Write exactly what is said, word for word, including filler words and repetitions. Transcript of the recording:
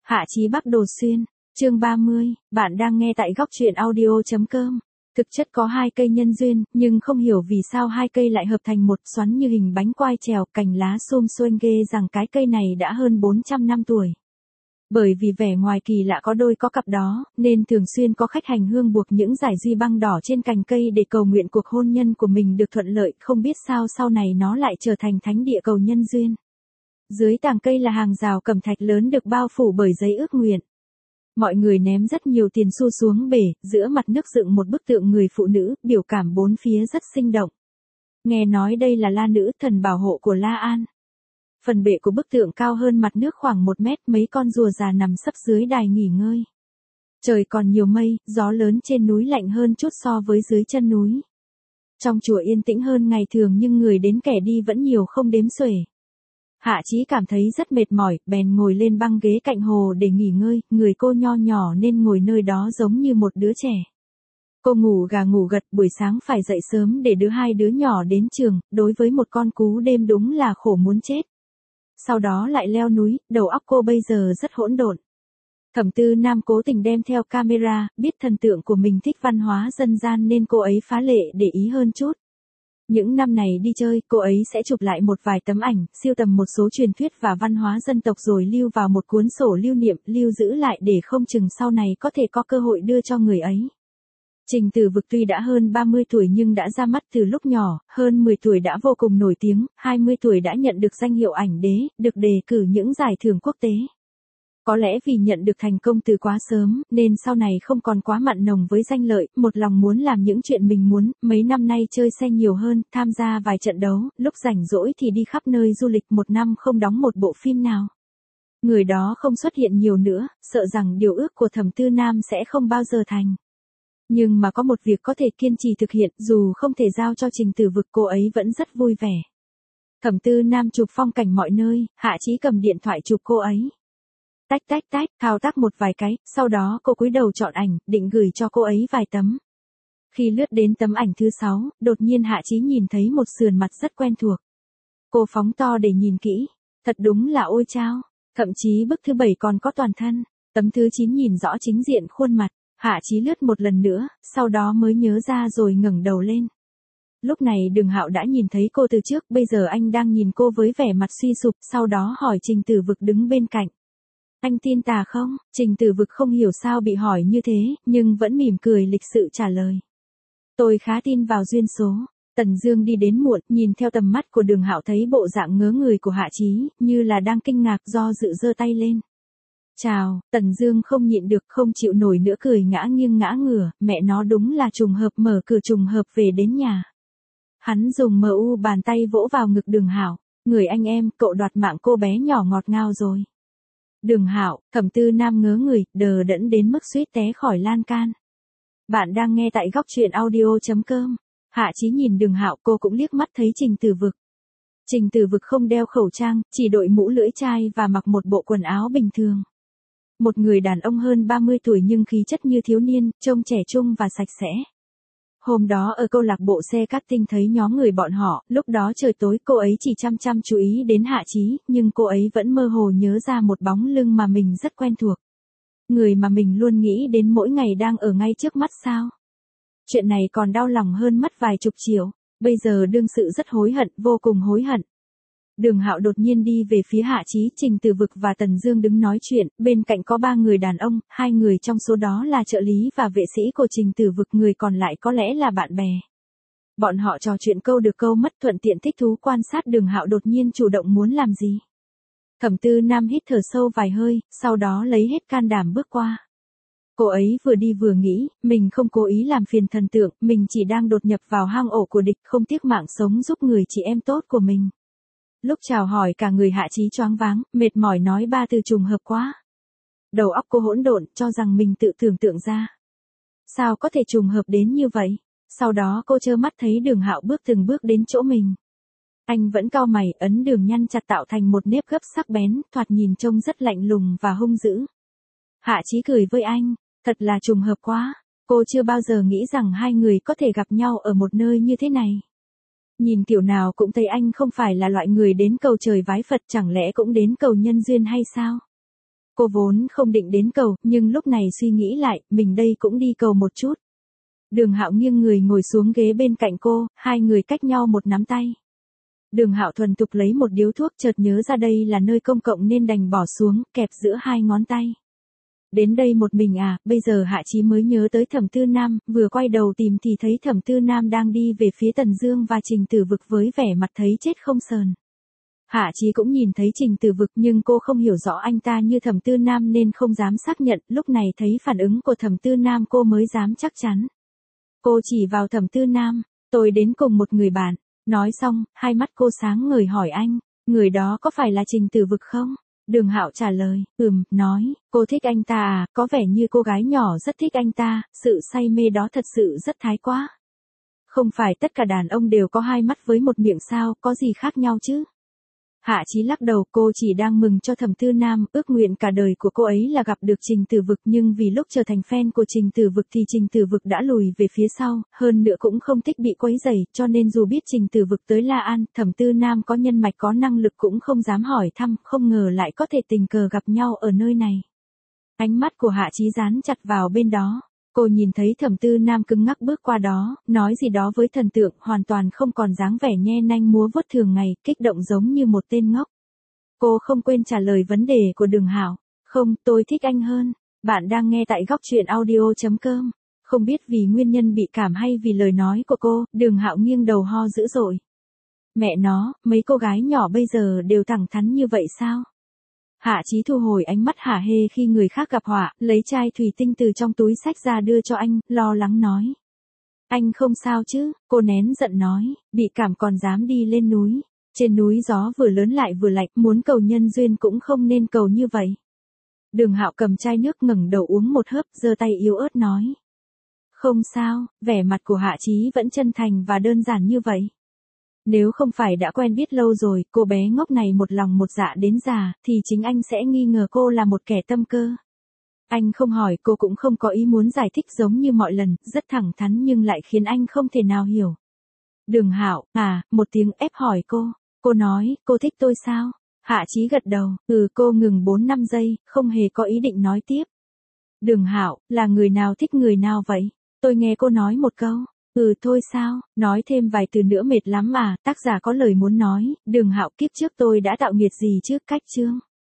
Hạ Chí Bắc Đồ Xuyên, chương ba mươi, bạn đang nghe tại góc truyện audio.com. Thực chất có hai cây nhân duyên, nhưng không hiểu vì sao hai cây lại hợp thành một, xoắn như hình bánh quai trèo, cành lá xum xuênh, ghê rằng cái cây này đã hơn bốn trăm năm tuổi. Bởi vì vẻ ngoài kỳ lạ có đôi có cặp đó, nên thường xuyên có khách hành hương buộc những dải duy băng đỏ trên cành cây để cầu nguyện cuộc hôn nhân của mình được thuận lợi, không biết sao sau này nó lại trở thành thánh địa cầu nhân duyên. Dưới tàng cây là hàng rào cẩm thạch lớn được bao phủ bởi giấy ước nguyện. Mọi người ném rất nhiều tiền xu xuống bể, giữa mặt nước dựng một bức tượng người phụ nữ, biểu cảm bốn phía rất sinh động. Nghe nói đây là La Nữ, thần bảo hộ của La An. Phần bệ của bức tượng cao hơn mặt nước khoảng một mét, mấy con rùa già nằm sấp dưới đài nghỉ ngơi. Trời còn nhiều mây, gió lớn trên núi lạnh hơn chút so với dưới chân núi. Trong chùa yên tĩnh hơn ngày thường nhưng người đến kẻ đi vẫn nhiều không đếm xuể. Hạ Chí cảm thấy rất mệt mỏi, bèn ngồi lên băng ghế cạnh hồ để nghỉ ngơi, người cô nho nhỏ nên ngồi nơi đó giống như một đứa trẻ. Cô ngủ gà ngủ gật, buổi sáng phải dậy sớm để đưa hai đứa nhỏ đến trường, đối với một con cú đêm đúng là khổ muốn chết. Sau đó lại leo núi, đầu óc cô bây giờ rất hỗn độn. Thẩm Tư Nam cố tình đem theo camera, biết thần tượng của mình thích văn hóa dân gian nên cô ấy phá lệ để ý hơn chút. Những năm này đi chơi, cô ấy sẽ chụp lại một vài tấm ảnh, sưu tầm một số truyền thuyết và văn hóa dân tộc rồi lưu vào một cuốn sổ lưu niệm, lưu giữ lại để không chừng sau này có thể có cơ hội đưa cho người ấy. Trình Tử Vực tuy đã hơn ba mươi tuổi nhưng đã ra mắt từ lúc nhỏ, hơn mười tuổi đã vô cùng nổi tiếng, hai mươi tuổi đã nhận được danh hiệu ảnh đế, được đề cử những giải thưởng quốc tế. Có lẽ vì nhận được thành công từ quá sớm, nên sau này không còn quá mặn nồng với danh lợi, một lòng muốn làm những chuyện mình muốn, mấy năm nay chơi xe nhiều hơn, tham gia vài trận đấu, lúc rảnh rỗi thì đi khắp nơi du lịch, một năm không đóng một bộ phim nào. Người đó không xuất hiện nhiều nữa, sợ rằng điều ước của Thẩm Tư Nam sẽ không bao giờ thành. Nhưng mà có một việc có thể kiên trì thực hiện, dù không thể giao cho Trình Tử Vực, cô ấy vẫn rất vui vẻ. Thẩm Tư Nam chụp phong cảnh mọi nơi, Hạ Chí cầm điện thoại chụp cô ấy. Tách tách tách, thao tác một vài cái, sau đó cô cúi đầu chọn ảnh, định gửi cho cô ấy vài tấm. Khi lướt đến tấm ảnh thứ sáu, đột nhiên Hạ Chí nhìn thấy một sườn mặt rất quen thuộc. Cô phóng to để nhìn kỹ, thật đúng là ôi chao, thậm chí bức thứ bảy còn có toàn thân, tấm thứ chín nhìn rõ chính diện khuôn mặt. Hạ Chí lướt một lần nữa, sau đó mới nhớ ra rồi ngẩng đầu lên. Lúc này Đường Hạo đã nhìn thấy cô từ trước, bây giờ anh đang nhìn cô với vẻ mặt suy sụp, sau đó hỏi Trình Tử Vực đứng bên cạnh. Anh tin tà không? Trình Tử Vực không hiểu sao bị hỏi như thế, nhưng vẫn mỉm cười lịch sự trả lời. Tôi khá tin vào duyên số. Tần Dương đi đến muộn, nhìn theo tầm mắt của Đường Hạo thấy bộ dạng ngớ người của Hạ Chí, như là đang kinh ngạc do dự giơ tay lên. Chào, Tần Dương không nhịn được, không chịu nổi nữa, cười ngã nghiêng ngã ngửa, mẹ nó đúng là trùng hợp, mở cửa trùng hợp về đến nhà. Hắn dùng mờ u bàn tay vỗ vào ngực Đường Hạo, người anh em, cậu đoạt mạng cô bé nhỏ ngọt ngào rồi. Đường Hạo, Thẩm Tư Nam ngớ người, đờ đẫn đến mức suýt té khỏi lan can. Bạn đang nghe tại góc truyện audio.com. Hạ Chí nhìn Đường Hạo, cô cũng liếc mắt thấy Trình Tử Vực. Trình Tử Vực không đeo khẩu trang, chỉ đội mũ lưỡi chai và mặc một bộ quần áo bình thường. Một người đàn ông hơn ba mươi tuổi nhưng khí chất như thiếu niên, trông trẻ trung và sạch sẽ. Hôm đó ở câu lạc bộ xe karting thấy nhóm người bọn họ, lúc đó trời tối, cô ấy chỉ chăm chăm chú ý đến Hạ Chí, nhưng cô ấy vẫn mơ hồ nhớ ra một bóng lưng mà mình rất quen thuộc. Người mà mình luôn nghĩ đến mỗi ngày đang ở ngay trước mắt sao. Chuyện này còn đau lòng hơn mất vài chục triệu, bây giờ đương sự rất hối hận, vô cùng hối hận. Đường Hạo đột nhiên đi về phía Hạ Chí, Trình Tử Vực và Tần Dương đứng nói chuyện, bên cạnh có ba người đàn ông, hai người trong số đó là trợ lý và vệ sĩ của Trình Tử Vực, người còn lại có lẽ là bạn bè. Bọn họ trò chuyện câu được câu mất, thuận tiện thích thú quan sát Đường Hạo đột nhiên chủ động muốn làm gì. Thẩm Tư Nam hít thở sâu vài hơi, sau đó lấy hết can đảm bước qua. Cô ấy vừa đi vừa nghĩ, mình không cố ý làm phiền thần tượng, mình chỉ đang đột nhập vào hang ổ của địch, không tiếc mạng sống giúp người chị em tốt của mình. Lúc chào hỏi cả người Hạ Chí choáng váng, mệt mỏi nói ba từ trùng hợp quá. Đầu óc cô hỗn độn, cho rằng mình tự tưởng tượng ra. Sao có thể trùng hợp đến như vậy? Sau đó cô trơ mắt thấy Đường Hạo bước từng bước đến chỗ mình. Anh vẫn cau mày, ấn đường nhăn chặt tạo thành một nếp gấp sắc bén, thoạt nhìn trông rất lạnh lùng và hung dữ. Hạ Chí cười với anh, thật là trùng hợp quá. Cô chưa bao giờ nghĩ rằng hai người có thể gặp nhau ở một nơi như thế này. Nhìn kiểu nào cũng thấy anh không phải là loại người đến cầu trời vái Phật, chẳng lẽ cũng đến cầu nhân duyên hay sao? Cô vốn không định đến cầu, nhưng lúc này suy nghĩ lại, mình đây cũng đi cầu một chút. Đường Hạo nghiêng người ngồi xuống ghế bên cạnh cô, hai người cách nhau một nắm tay. Đường Hạo thuần thục lấy một điếu thuốc, chợt nhớ ra đây là nơi công cộng nên đành bỏ xuống, kẹp giữa hai ngón tay. Đến đây một mình à, bây giờ Hạ Chí mới nhớ tới Thẩm Tư Nam, vừa quay đầu tìm thì thấy Thẩm Tư Nam đang đi về phía Tần Dương và Trình Tử Vực với vẻ mặt thấy chết không sờn. Hạ Chí cũng nhìn thấy Trình Tử Vực nhưng cô không hiểu rõ anh ta như Thẩm Tư Nam nên không dám xác nhận, lúc này thấy phản ứng của Thẩm Tư Nam cô mới dám chắc chắn. Cô chỉ vào Thẩm Tư Nam, tôi đến cùng một người bạn. Nói xong, hai mắt cô sáng ngời hỏi anh, người đó có phải là Trình Tử Vực không? Đường Hạo trả lời, ừm, nói, cô thích anh ta à, có vẻ như cô gái nhỏ rất thích anh ta, sự say mê đó thật sự rất thái quá. Không phải tất cả đàn ông đều có hai mắt với một miệng sao, có gì khác nhau chứ? Hạ Chí lắc đầu, cô chỉ đang mừng cho Thẩm Tư Nam, ước nguyện cả đời của cô ấy là gặp được Trình Tử Vực, nhưng vì lúc trở thành fan của Trình Tử Vực thì Trình Tử Vực đã lùi về phía sau, hơn nữa cũng không thích bị quấy rầy, cho nên dù biết Trình Tử Vực tới La An, Thẩm Tư Nam có nhân mạch có năng lực cũng không dám hỏi thăm, không ngờ lại có thể tình cờ gặp nhau ở nơi này. Ánh mắt của Hạ Chí dán chặt vào bên đó. Cô nhìn thấy Thẩm Tư Nam cứng ngắc bước qua đó, nói gì đó với thần tượng, hoàn toàn không còn dáng vẻ nhe nanh múa vuốt thường ngày, kích động giống như một tên ngốc. Cô không quên trả lời vấn đề của Đường Hạo, không, tôi thích anh hơn. Bạn đang nghe tại góc truyện audio chấm com. Không biết vì nguyên nhân bị cảm hay vì lời nói của cô, Đường Hạo nghiêng đầu ho dữ dội. Mẹ nó, mấy cô gái nhỏ bây giờ đều thẳng thắn như vậy sao? Hạ Chí thu hồi ánh mắt hả hê khi người khác gặp họa, lấy chai thủy tinh từ trong túi xách ra đưa cho anh, lo lắng nói. Anh không sao chứ, cô nén giận nói, bị cảm còn dám đi lên núi. Trên núi gió vừa lớn lại vừa lạnh, muốn cầu nhân duyên cũng không nên cầu như vậy. Đường Hạo cầm chai nước ngẩng đầu uống một hớp, giơ tay yếu ớt nói. Không sao, vẻ mặt của Hạ Chí vẫn chân thành và đơn giản như vậy. Nếu không phải đã quen biết lâu rồi, cô bé ngốc này một lòng một dạ đến già, thì chính anh sẽ nghi ngờ cô là một kẻ tâm cơ. Anh không hỏi, cô cũng không có ý muốn giải thích giống như mọi lần, rất thẳng thắn nhưng lại khiến anh không thể nào hiểu. Đường Hạo, à, một tiếng ép hỏi cô. Cô nói, cô thích tôi sao? Hạ Chí gật đầu, ừ, cô ngừng bốn năm giây, không hề có ý định nói tiếp. Đường Hạo, là người nào thích người nào vậy? Tôi nghe cô nói một câu. Ừ thôi sao, nói thêm vài từ nữa mệt lắm à, tác giả có lời muốn nói, Đường Hạo kiếp trước tôi đã tạo nghiệt gì chứ, cách chương.